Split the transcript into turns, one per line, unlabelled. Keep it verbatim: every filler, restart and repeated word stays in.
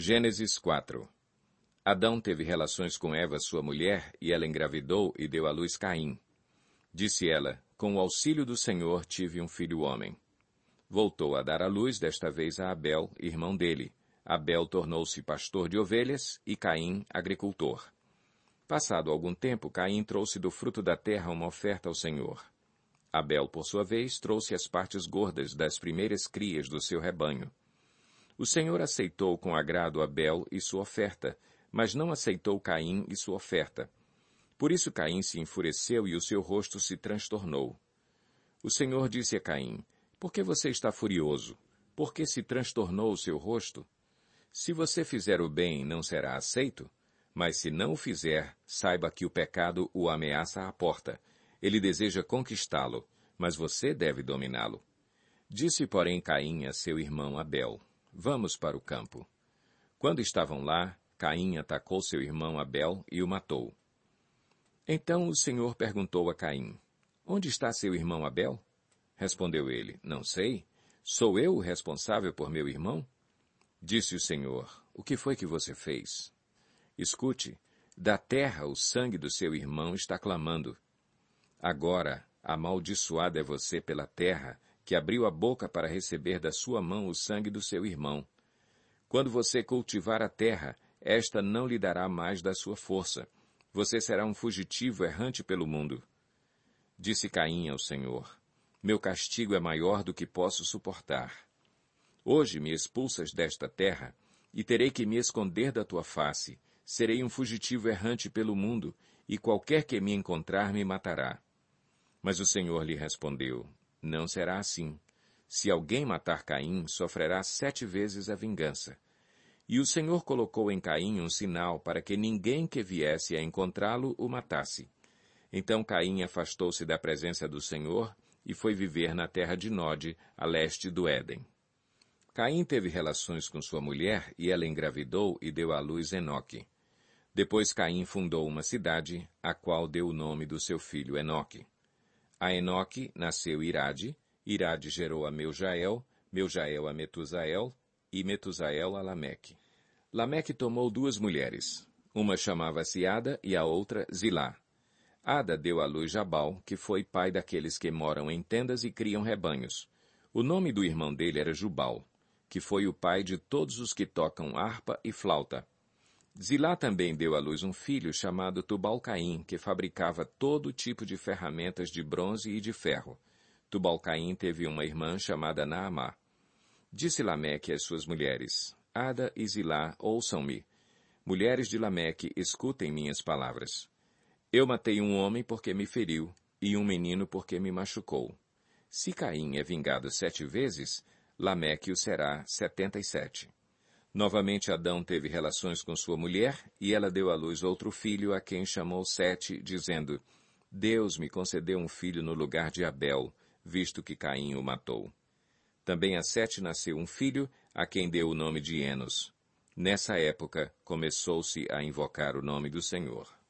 Gênesis quatro. Adão teve relações com Eva, sua mulher, e ela engravidou e deu à luz Caim. Disse ela, com o auxílio do Senhor tive um filho homem. Voltou a dar à luz, desta vez a Abel, irmão dele. Abel tornou-se pastor de ovelhas e Caim, agricultor. Passado algum tempo, Caim trouxe do fruto da terra uma oferta ao Senhor. Abel, por sua vez, trouxe as partes gordas das primeiras crias do seu rebanho. O Senhor aceitou com agrado Abel e sua oferta, mas não aceitou Caim e sua oferta. Por isso Caim se enfureceu e o seu rosto se transtornou. O Senhor disse a Caim, por que você está furioso? Por que se transtornou o seu rosto? Se você fizer o bem, não será aceito? Mas se não o fizer, saiba que o pecado o ameaça à porta. Ele deseja conquistá-lo, mas você deve dominá-lo. Disse, porém, Caim a seu irmão Abel, vamos para o campo. Quando estavam lá, Caim atacou seu irmão Abel e o matou. Então o Senhor perguntou a Caim, onde está seu irmão Abel? Respondeu ele, não sei. Sou eu o responsável por meu irmão? Disse o Senhor, o que foi que você fez? Escute, da terra o sangue do seu irmão está clamando. Agora, amaldiçoado é você pela terra, que abriu a boca para receber da sua mão o sangue do seu irmão. Quando você cultivar a terra, esta não lhe dará mais da sua força. Você será um fugitivo errante pelo mundo. Disse Caim ao Senhor, meu castigo é maior do que posso suportar. Hoje me expulsas desta terra, e terei que me esconder da tua face. Serei um fugitivo errante pelo mundo, e qualquer que me encontrar me matará. Mas o Senhor lhe respondeu, não será assim. Se alguém matar Caim, sofrerá sete vezes a vingança. E o Senhor colocou em Caim um sinal para que ninguém que viesse a encontrá-lo o matasse. Então Caim afastou-se da presença do Senhor e foi viver na terra de Nod, a leste do Éden. Caim teve relações com sua mulher e ela engravidou e deu à luz Enoque. Depois Caim fundou uma cidade, a qual deu o nome do seu filho Enoque. A Enoque nasceu Irade, Irade gerou a Meujael, Meujael a Metusael, e Metusael a Lameque. Lameque tomou duas mulheres. Uma chamava-se Ada e a outra Zilá. Ada deu à luz Jabal, que foi pai daqueles que moram em tendas e criam rebanhos. O nome do irmão dele era Jubal, que foi o pai de todos os que tocam harpa e flauta. Zilá também deu à luz um filho chamado Tubal-Caim, que fabricava todo tipo de ferramentas de bronze e de ferro. Tubal-Caim teve uma irmã chamada Naamá. Disse Lameque às suas mulheres, Ada e Zilá, ouçam-me. Mulheres de Lameque, escutem minhas palavras. Eu matei um homem porque me feriu, e um menino porque me machucou. Se Caim é vingado sete vezes, Lameque o será setenta e sete. Novamente Adão teve relações com sua mulher, e ela deu à luz outro filho, a quem chamou Sete, dizendo, Deus me concedeu um filho no lugar de Abel, visto que Caim o matou. Também a Sete nasceu um filho, a quem deu o nome de Enos. Nessa época, começou-se a invocar o nome do Senhor.